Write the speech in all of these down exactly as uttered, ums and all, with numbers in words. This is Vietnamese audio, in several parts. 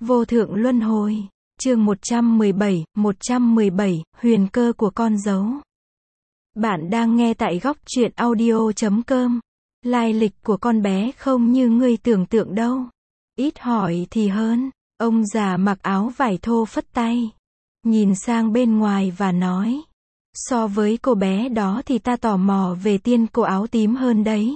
Vô thượng luân hồi. Chương một trăm mười bảy, một trăm mười bảy, huyền cơ của con dấu. Bạn đang nghe tại góc truyện audio chấm com. Lai lịch của con bé không như ngươi tưởng tượng đâu. Ít hỏi thì hơn. Ông già mặc áo vải thô phất tay. Nhìn sang bên ngoài và nói. So với cô bé đó thì ta tò mò về tiên cô áo tím hơn đấy.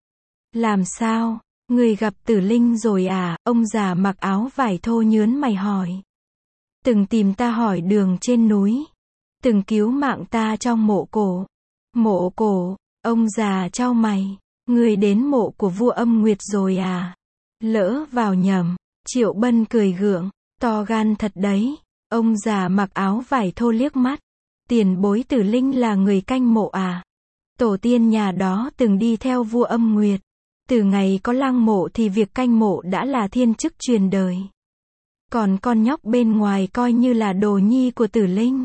Làm sao? Người gặp Tử Linh rồi à? Ông già mặc áo vải thô nhớn mày hỏi. Từng tìm ta hỏi đường trên núi. Từng cứu mạng ta trong mộ cổ. Mộ cổ, ông già chau mày. Người đến mộ của vua Âm Nguyệt rồi à? Lỡ vào nhầm. Triệu Bân cười gượng. To gan thật đấy. Ông già mặc áo vải thô liếc mắt. Tiền bối Tử Linh là người canh mộ à? Tổ tiên nhà đó từng đi theo vua Âm Nguyệt. Từ ngày có lăng mộ thì việc canh mộ đã là thiên chức truyền đời. Còn con nhóc bên ngoài coi như là đồ nhi của Tử Linh.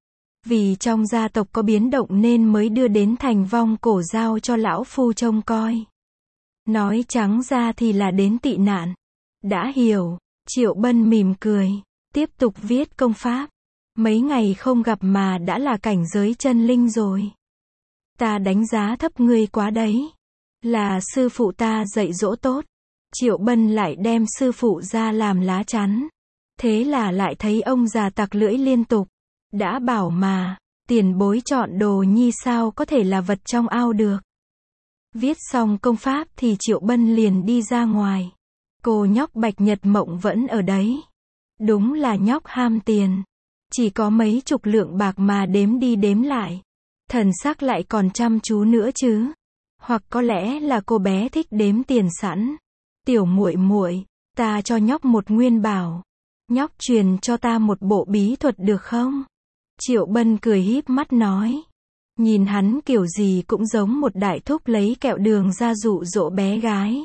Vì trong gia tộc có biến động nên mới đưa đến thành vong cổ giao cho lão phu trông coi. Nói trắng ra thì là đến tị nạn. Đã hiểu. Triệu Bân mỉm cười. Tiếp tục viết công pháp. Mấy ngày không gặp mà đã là cảnh giới chân linh rồi. Ta đánh giá thấp ngươi quá đấy. Là sư phụ ta dạy dỗ tốt. Triệu Bân lại đem sư phụ ra làm lá chắn. Thế là lại thấy ông già tặc lưỡi liên tục. Đã bảo mà, tiền bối chọn đồ nhi sao có thể là vật trong ao được. Viết xong công pháp thì Triệu Bân liền đi ra ngoài. Cô nhóc Bạch Nhật Mộng vẫn ở đấy. Đúng là nhóc ham tiền. Chỉ có mấy chục lượng bạc mà đếm đi đếm lại. Thần sắc lại còn chăm chú nữa chứ. Hoặc có lẽ là cô bé thích đếm tiền sẵn. Tiểu muội muội, ta cho nhóc một nguyên bảo. Nhóc truyền cho ta một bộ bí thuật được không? Triệu Bân cười híp mắt nói. Nhìn hắn kiểu gì cũng giống một đại thúc lấy kẹo đường ra dụ dỗ bé gái.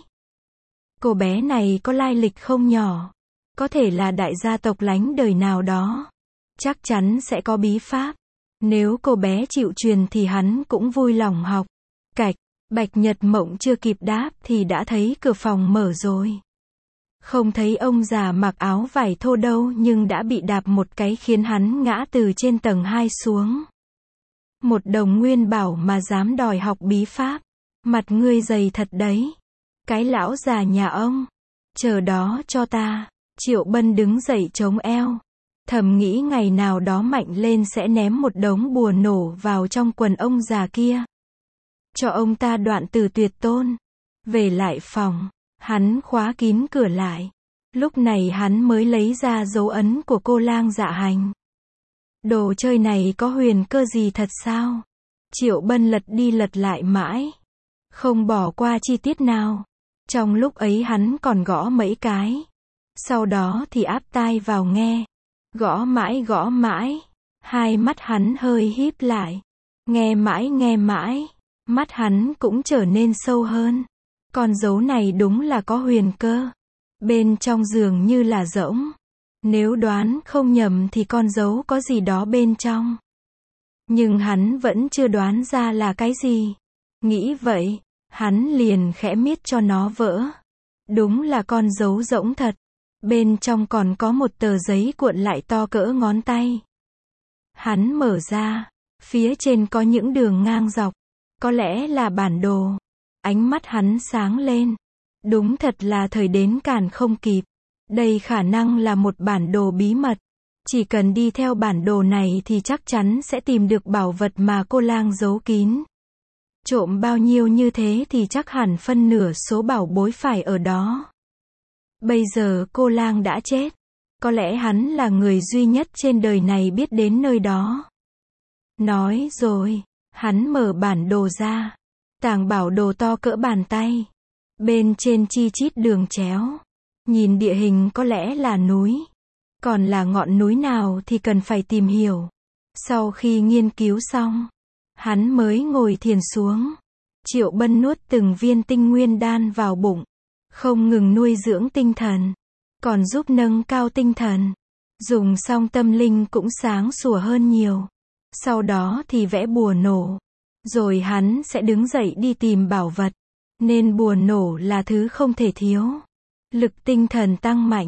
Cô bé này có lai lịch không nhỏ. Có thể là đại gia tộc lánh đời nào đó. Chắc chắn sẽ có bí pháp. Nếu cô bé chịu truyền thì hắn cũng vui lòng học. Cạch. Bạch Nhật Mộng chưa kịp đáp thì đã thấy cửa phòng mở rồi. Không thấy ông già mặc áo vải thô đâu nhưng đã bị đạp một cái khiến hắn ngã từ trên tầng hai xuống. Một đồng nguyên bảo mà dám đòi học bí pháp. Mặt ngươi dày thật đấy. Cái lão già nhà ông. Chờ đó cho ta. Triệu Bân đứng dậy chống eo. Thầm nghĩ ngày nào đó mạnh lên sẽ ném một đống bùa nổ vào trong quần ông già kia. Cho ông ta đoạn từ tuyệt tôn. Về lại phòng, hắn khóa kín cửa lại. Lúc này hắn mới lấy ra dấu ấn của cô lang dạ hành. Đồ chơi này có huyền cơ gì thật sao? Triệu Bân lật đi lật lại mãi. Không bỏ qua chi tiết nào. Trong lúc ấy hắn còn gõ mấy cái. Sau đó thì áp tai vào nghe. Gõ mãi gõ mãi. Hai mắt hắn hơi híp lại. Nghe mãi nghe mãi. Mắt hắn cũng trở nên sâu hơn. Con dấu này đúng là có huyền cơ. Bên trong giường như là rỗng. Nếu đoán không nhầm thì con dấu có gì đó bên trong. Nhưng hắn vẫn chưa đoán ra là cái gì. Nghĩ vậy, hắn liền khẽ miết cho nó vỡ. Đúng là con dấu rỗng thật. Bên trong còn có một tờ giấy cuộn lại to cỡ ngón tay. Hắn mở ra. Phía trên có những đường ngang dọc. Có lẽ là bản đồ. Ánh mắt hắn sáng lên. Đúng thật là thời đến càn không kịp. Đây khả năng là một bản đồ bí mật. Chỉ cần đi theo bản đồ này thì chắc chắn sẽ tìm được bảo vật mà cô lang giấu kín. Trộm bao nhiêu như thế thì chắc hẳn phân nửa số bảo bối phải ở đó. Bây giờ cô lang đã chết. Có lẽ hắn là người duy nhất trên đời này biết đến nơi đó. Nói rồi. Hắn mở bản đồ ra. Tàng bảo đồ to cỡ bàn tay. Bên trên chi chít đường chéo. Nhìn địa hình có lẽ là núi. Còn là ngọn núi nào thì cần phải tìm hiểu. Sau khi nghiên cứu xong, hắn mới ngồi thiền xuống. Triệu Bân nuốt từng viên tinh nguyên đan vào bụng. Không ngừng nuôi dưỡng tinh thần. Còn giúp nâng cao tinh thần. Dùng xong tâm linh cũng sáng sủa hơn nhiều. Sau đó thì vẽ bùa nổ. Rồi hắn sẽ đứng dậy đi tìm bảo vật. Nên bùa nổ là thứ không thể thiếu. Lực tinh thần tăng mạnh.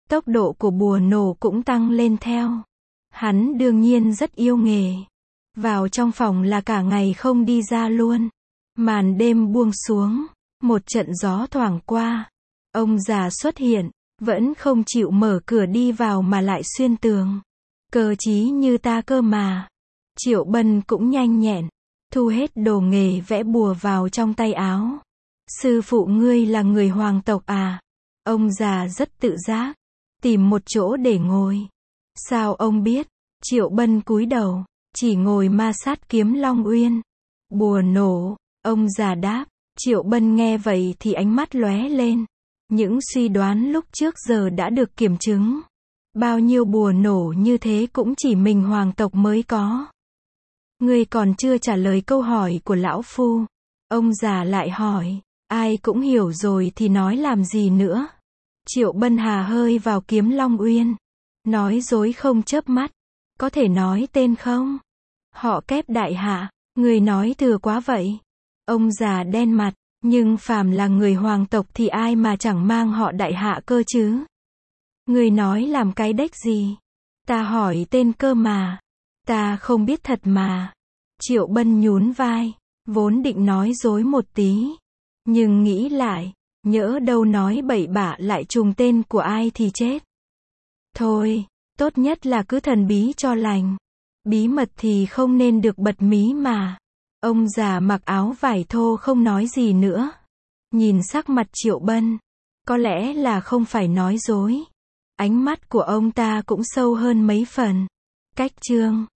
Tốc độ của bùa nổ cũng tăng lên theo. Hắn đương nhiên rất yêu nghề. Vào trong phòng là cả ngày không đi ra luôn. Màn đêm buông xuống, một trận gió thoảng qua. Ông già xuất hiện, vẫn không chịu mở cửa đi vào mà lại xuyên tường. Cơ trí như ta cơ mà. Triệu Bân cũng nhanh nhẹn, thu hết đồ nghề vẽ bùa vào trong tay áo. Sư phụ ngươi là người hoàng tộc à? Ông già rất tự giác, tìm một chỗ để ngồi. Sao ông biết? Triệu Bân cúi đầu, chỉ ngồi ma sát kiếm Long Uyên. Bùa nổ, ông già đáp. Triệu Bân nghe vậy thì ánh mắt lóe lên. Những suy đoán lúc trước giờ đã được kiểm chứng. Bao nhiêu bùa nổ như thế cũng chỉ mình hoàng tộc mới có. Ngươi còn chưa trả lời câu hỏi của lão phu. Ông già lại hỏi, ai cũng hiểu rồi thì nói làm gì nữa. Triệu Bân hà hơi vào kiếm Long Uyên. Nói dối không chớp mắt. Có thể nói tên không? Họ Kép đại hạ, người nói thừa quá vậy. Ông già đen mặt, nhưng phàm là người hoàng tộc thì ai mà chẳng mang họ đại hạ cơ chứ? Người nói làm cái đếch gì? Ta hỏi tên cơ mà. Ta không biết thật mà. Triệu Bân nhún vai, vốn định nói dối một tí. Nhưng nghĩ lại, nhỡ đâu nói bậy bạ lại trùng tên của ai thì chết. Thôi, tốt nhất là cứ thần bí cho lành. Bí mật thì không nên được bật mí mà. Ông già mặc áo vải thô không nói gì nữa. Nhìn sắc mặt Triệu Bân, có lẽ là không phải nói dối. Ánh mắt của ông ta cũng sâu hơn mấy phần. Cách chương